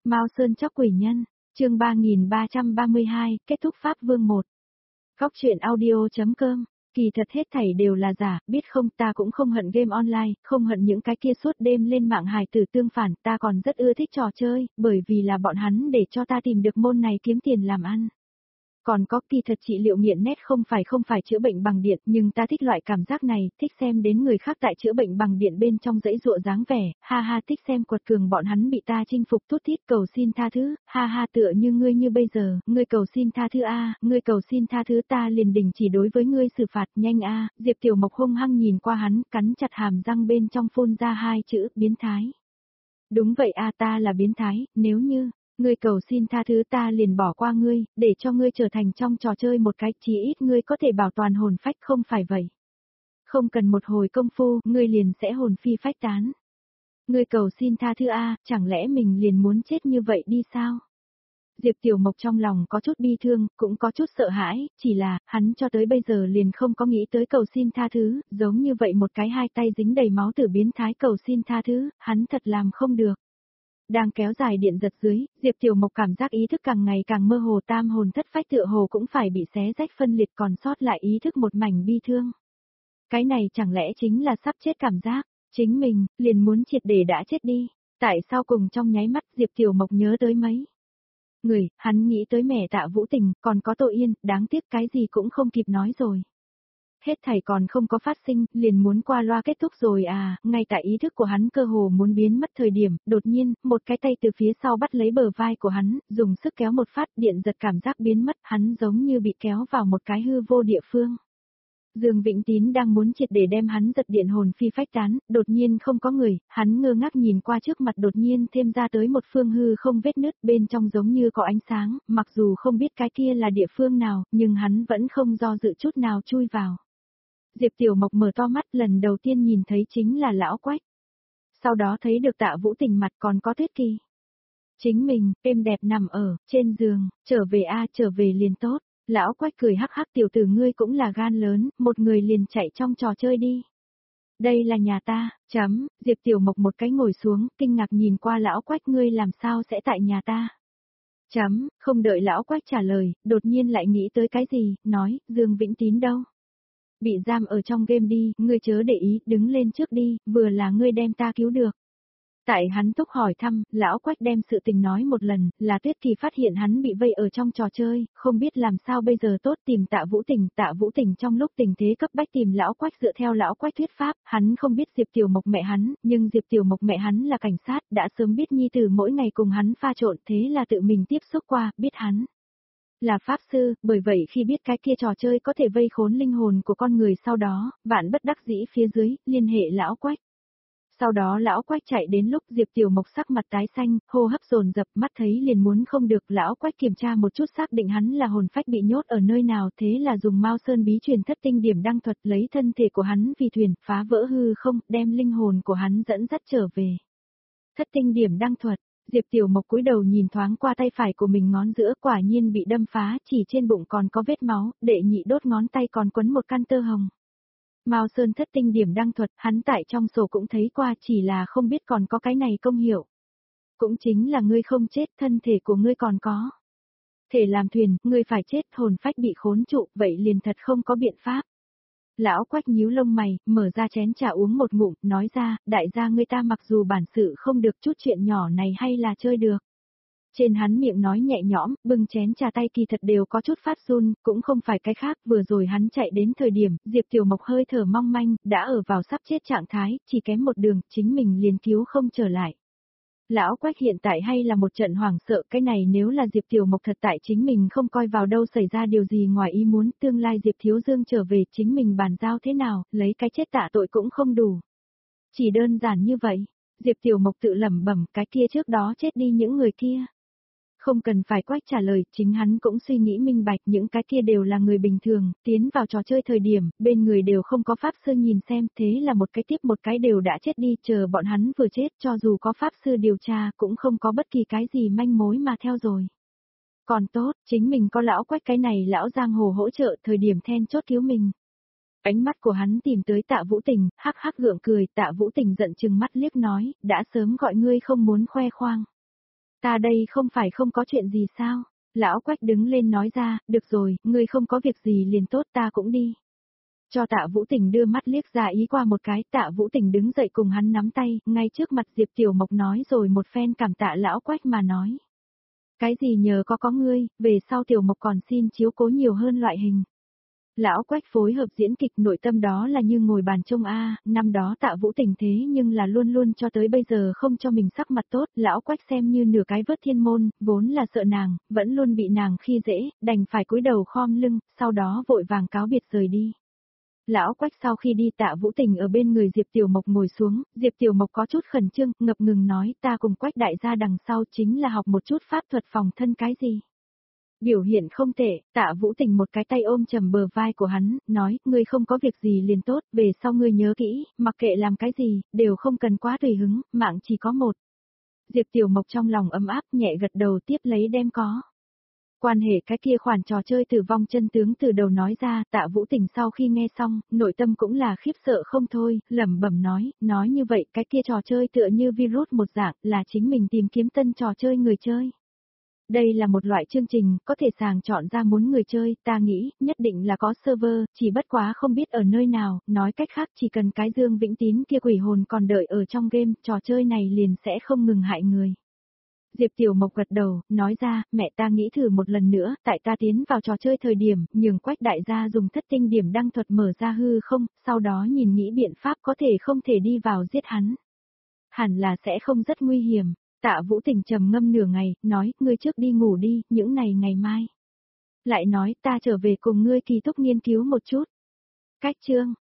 Mao Sơn Chóc Quỷ Nhân, chương 3332, kết thúc Pháp Vương 1. Góc truyện audio.com, kỳ thật hết thảy đều là giả, biết không, ta cũng không hận game online, không hận những cái kia suốt đêm lên mạng hài tử tương phản, ta còn rất ưa thích trò chơi, bởi vì là bọn hắn để cho ta tìm được môn này kiếm tiền làm ăn. Còn có kỳ thật trị liệu nghiện nét không phải chữa bệnh bằng điện, nhưng ta thích loại cảm giác này, thích xem đến người khác tại chữa bệnh bằng điện bên trong dãy dụa dáng vẻ, ha ha, thích xem quật cường bọn hắn bị ta chinh phục thút thít cầu xin tha thứ, ha ha, tựa như ngươi như bây giờ, ngươi cầu xin tha thứ a, ngươi cầu xin tha thứ, ta liền đình chỉ đối với ngươi xử phạt, nhanh a. Diệp Tiểu Mộc hung hăng nhìn qua hắn, cắn chặt hàm răng bên trong phun ra hai chữ, biến thái. Đúng vậy a, ta là biến thái, nếu như ngươi cầu xin tha thứ ta liền bỏ qua ngươi, để cho ngươi trở thành trong trò chơi một cái, chí ít ngươi có thể bảo toàn hồn phách, không phải vậy. Không cần một hồi công phu, ngươi liền sẽ hồn phi phách tán. Ngươi cầu xin tha thứ a, chẳng lẽ mình liền muốn chết như vậy đi sao? Diệp Tiểu Mộc trong lòng có chút bi thương, cũng có chút sợ hãi, chỉ là, hắn cho tới bây giờ liền không có nghĩ tới cầu xin tha thứ, giống như vậy một cái hai tay dính đầy máu tử biến thái cầu xin tha thứ, hắn thật làm không được. Đang kéo dài điện giật dưới, Diệp Tiểu Mộc cảm giác ý thức càng ngày càng mơ hồ, tam hồn thất phách tựa hồ cũng phải bị xé rách phân liệt, còn sót lại ý thức một mảnh bi thương. Cái này chẳng lẽ chính là sắp chết cảm giác, chính mình, liền muốn triệt để đã chết đi, tại sao cùng trong nháy mắt Diệp Tiểu Mộc nhớ tới mấy người, hắn nghĩ tới mẹ Tạ Vũ Tình, còn có Tội Yên, đáng tiếc cái gì cũng không kịp nói rồi. Hết thảy còn không có phát sinh, liền muốn qua loa kết thúc rồi à, ngay tại ý thức của hắn cơ hồ muốn biến mất thời điểm, đột nhiên, một cái tay từ phía sau bắt lấy bờ vai của hắn, dùng sức kéo một phát, điện giật cảm giác biến mất, hắn giống như bị kéo vào một cái hư vô địa phương. Dương Vĩnh Tín đang muốn triệt để đem hắn giật điện hồn phi phách tán, đột nhiên không có người, hắn ngơ ngác nhìn qua trước mặt, đột nhiên thêm ra tới một phương hư không vết nứt, bên trong giống như có ánh sáng, mặc dù không biết cái kia là địa phương nào, nhưng hắn vẫn không do dự chút nào chui vào. Diệp Tiểu Mộc mở to mắt, lần đầu tiên nhìn thấy chính là Lão Quách. Sau đó thấy được Tạ Vũ Tình mặt, còn có Tuyết Kỳ. Chính mình, êm đẹp nằm ở trên giường, trở về a, trở về liền tốt. Lão Quách cười hắc hắc, tiểu tử ngươi cũng là gan lớn, một người liền chạy trong trò chơi đi. Đây là nhà ta, Diệp Tiểu Mộc một cái ngồi xuống, kinh ngạc nhìn qua Lão Quách, ngươi làm sao sẽ tại nhà ta? Không đợi Lão Quách trả lời, đột nhiên lại nghĩ tới cái gì, nói, Dương Vĩnh Tín đâu? Bị giam ở trong game đi, ngươi chớ để ý, đứng lên trước đi, vừa là ngươi đem ta cứu được. Tại hắn thúc hỏi thăm, Lão Quách đem sự tình nói một lần, là Tuyết Kỳ phát hiện hắn bị vây ở trong trò chơi, không biết làm sao bây giờ tốt, tìm Tạ Vũ Tình trong lúc tình thế cấp bách tìm Lão Quách, dựa theo Lão Quách thuyết pháp, hắn không biết Diệp Tiểu Mộc mẹ hắn, nhưng Diệp Tiểu Mộc mẹ hắn là cảnh sát, đã sớm biết nhi tử mỗi ngày cùng hắn pha trộn, thế là tự mình tiếp xúc qua, biết hắn là pháp sư, bởi vậy khi biết cái kia trò chơi có thể vây khốn linh hồn của con người, sau đó, vạn bất đắc dĩ phía dưới, liên hệ Lão Quách. Sau đó Lão Quách chạy đến lúc Diệp Tiểu Mộc sắc mặt tái xanh, hô hấp dồn dập, mắt thấy liền muốn không được, Lão Quách kiểm tra một chút xác định hắn là hồn phách bị nhốt ở nơi nào, thế là dùng Mao Sơn bí truyền thất tinh điểm đăng thuật lấy thân thể của hắn vì thuyền, phá vỡ hư không, đem linh hồn của hắn dẫn dắt trở về. Thất tinh điểm đăng thuật. Diệp Tiểu Mộc cúi đầu nhìn thoáng qua tay phải của mình, ngón giữa quả nhiên bị đâm phá, chỉ trên bụng còn có vết máu, đệ nhị đốt ngón tay còn quấn một căn tơ hồng. Mao Sơn thất tinh điểm đăng thuật, hắn tại trong sổ cũng thấy qua, chỉ là không biết còn có cái này công hiệu. Cũng chính là ngươi không chết, thân thể của ngươi còn có thể làm thuyền, ngươi phải chết, hồn phách bị khốn trụ, vậy liền thật không có biện pháp. Lão Quách nhíu lông mày, mở ra chén trà uống một ngụm, nói ra, đại gia ngươi ta mặc dù bản sự không được, chút chuyện nhỏ này hay là chơi được. Trên hắn miệng nói nhẹ nhõm, bưng chén trà tay kỳ thật đều có chút phát run, cũng không phải cái khác, vừa rồi hắn chạy đến thời điểm, Diệp Tiểu Mộc hơi thở mong manh, đã ở vào sắp chết trạng thái, chỉ kém một đường, chính mình liền cứu không trở lại. Lão Quách hiện tại hay là một trận hoảng sợ, cái này nếu là Diệp Tiểu Mộc thật tại chính mình không coi vào đâu, xảy ra điều gì ngoài ý muốn, tương lai Diệp Thiếu Dương trở về, chính mình bàn giao thế nào, lấy cái chết tạ tội cũng không đủ. Chỉ đơn giản như vậy, Diệp Tiểu Mộc tự lẩm bẩm, cái kia trước đó chết đi những người kia. Không cần phải Quách trả lời, chính hắn cũng suy nghĩ minh bạch, những cái kia đều là người bình thường, tiến vào trò chơi thời điểm, bên người đều không có pháp sư nhìn xem, thế là một cái tiếp một cái đều đã chết đi, chờ bọn hắn vừa chết, cho dù có pháp sư điều tra, cũng không có bất kỳ cái gì manh mối mà theo rồi. Còn tốt, chính mình có Lão Quách cái này lão giang hồ hỗ trợ, thời điểm then chốt cứu mình. Ánh mắt của hắn tìm tới Tạ Vũ Tình, hắc hắc gượng cười, Tạ Vũ Tình giận chừng mắt liếc nói, đã sớm gọi ngươi không muốn khoe khoang. Ta đây không phải không có chuyện gì sao? Lão Quách đứng lên nói ra, được rồi, ngươi không có việc gì liền tốt ta cũng đi. Cho Tạ Vũ Tình đưa mắt liếc ra ý qua một cái, Tạ Vũ Tình đứng dậy cùng hắn nắm tay, ngay trước mặt Diệp Tiểu Mộc nói rồi một phen cảm tạ lão Quách mà nói. Cái gì nhờ có ngươi, về sau Tiểu Mộc còn xin chiếu cố nhiều hơn loại hình. Lão Quách phối hợp diễn kịch nội tâm đó là như ngồi bàn trông năm đó Tạ Vũ Tình thế nhưng là luôn luôn cho tới bây giờ không cho mình sắc mặt tốt, lão Quách xem như nửa cái vớt thiên môn, vốn là sợ nàng, vẫn luôn bị nàng khi dễ, đành phải cúi đầu khom lưng, sau đó vội vàng cáo biệt rời đi. Lão Quách sau khi đi Tạ Vũ Tình ở bên người Diệp Tiểu Mộc ngồi xuống, Diệp Tiểu Mộc có chút khẩn trương, ngập ngừng nói ta cùng Quách đại gia đằng sau chính là học một chút pháp thuật phòng thân cái gì. Biểu hiện không tệ, Tạ Vũ Tình một cái tay ôm chầm bờ vai của hắn, nói, ngươi không có việc gì liền tốt, về sau ngươi nhớ kỹ, mặc kệ làm cái gì, đều không cần quá tùy hứng, mạng chỉ có một. Diệp Tiểu Mộc trong lòng ấm áp nhẹ gật đầu tiếp lấy đem có. Quan hệ cái kia khoản trò chơi tử vong chân tướng từ đầu nói ra, Tạ Vũ Tình sau khi nghe xong, nội tâm cũng là khiếp sợ không thôi, lẩm bẩm nói như vậy cái kia trò chơi tựa như virus một dạng, là chính mình tìm kiếm tân trò chơi người chơi. Đây là một loại chương trình, có thể sàng chọn ra muốn người chơi, ta nghĩ, nhất định là có server, chỉ bất quá không biết ở nơi nào, nói cách khác chỉ cần cái Dương Vĩnh Tín kia quỷ hồn còn đợi ở trong game, trò chơi này liền sẽ không ngừng hại người. Diệp Tiểu Mộc gật đầu, nói ra, mẹ ta nghĩ thử một lần nữa, tại ta tiến vào trò chơi thời điểm, nhường Quách đại gia dùng thất tinh điểm đăng thuật mở ra hư không, sau đó nhìn nghĩ biện pháp có thể không thể đi vào giết hắn. Hẳn là sẽ không rất nguy hiểm. Tạ Vũ Tình trầm ngâm nửa ngày, nói, ngươi trước đi ngủ đi, những này ngày mai. Lại nói, ta trở về cùng ngươi kỳ túc nghiên cứu một chút. Cách chương.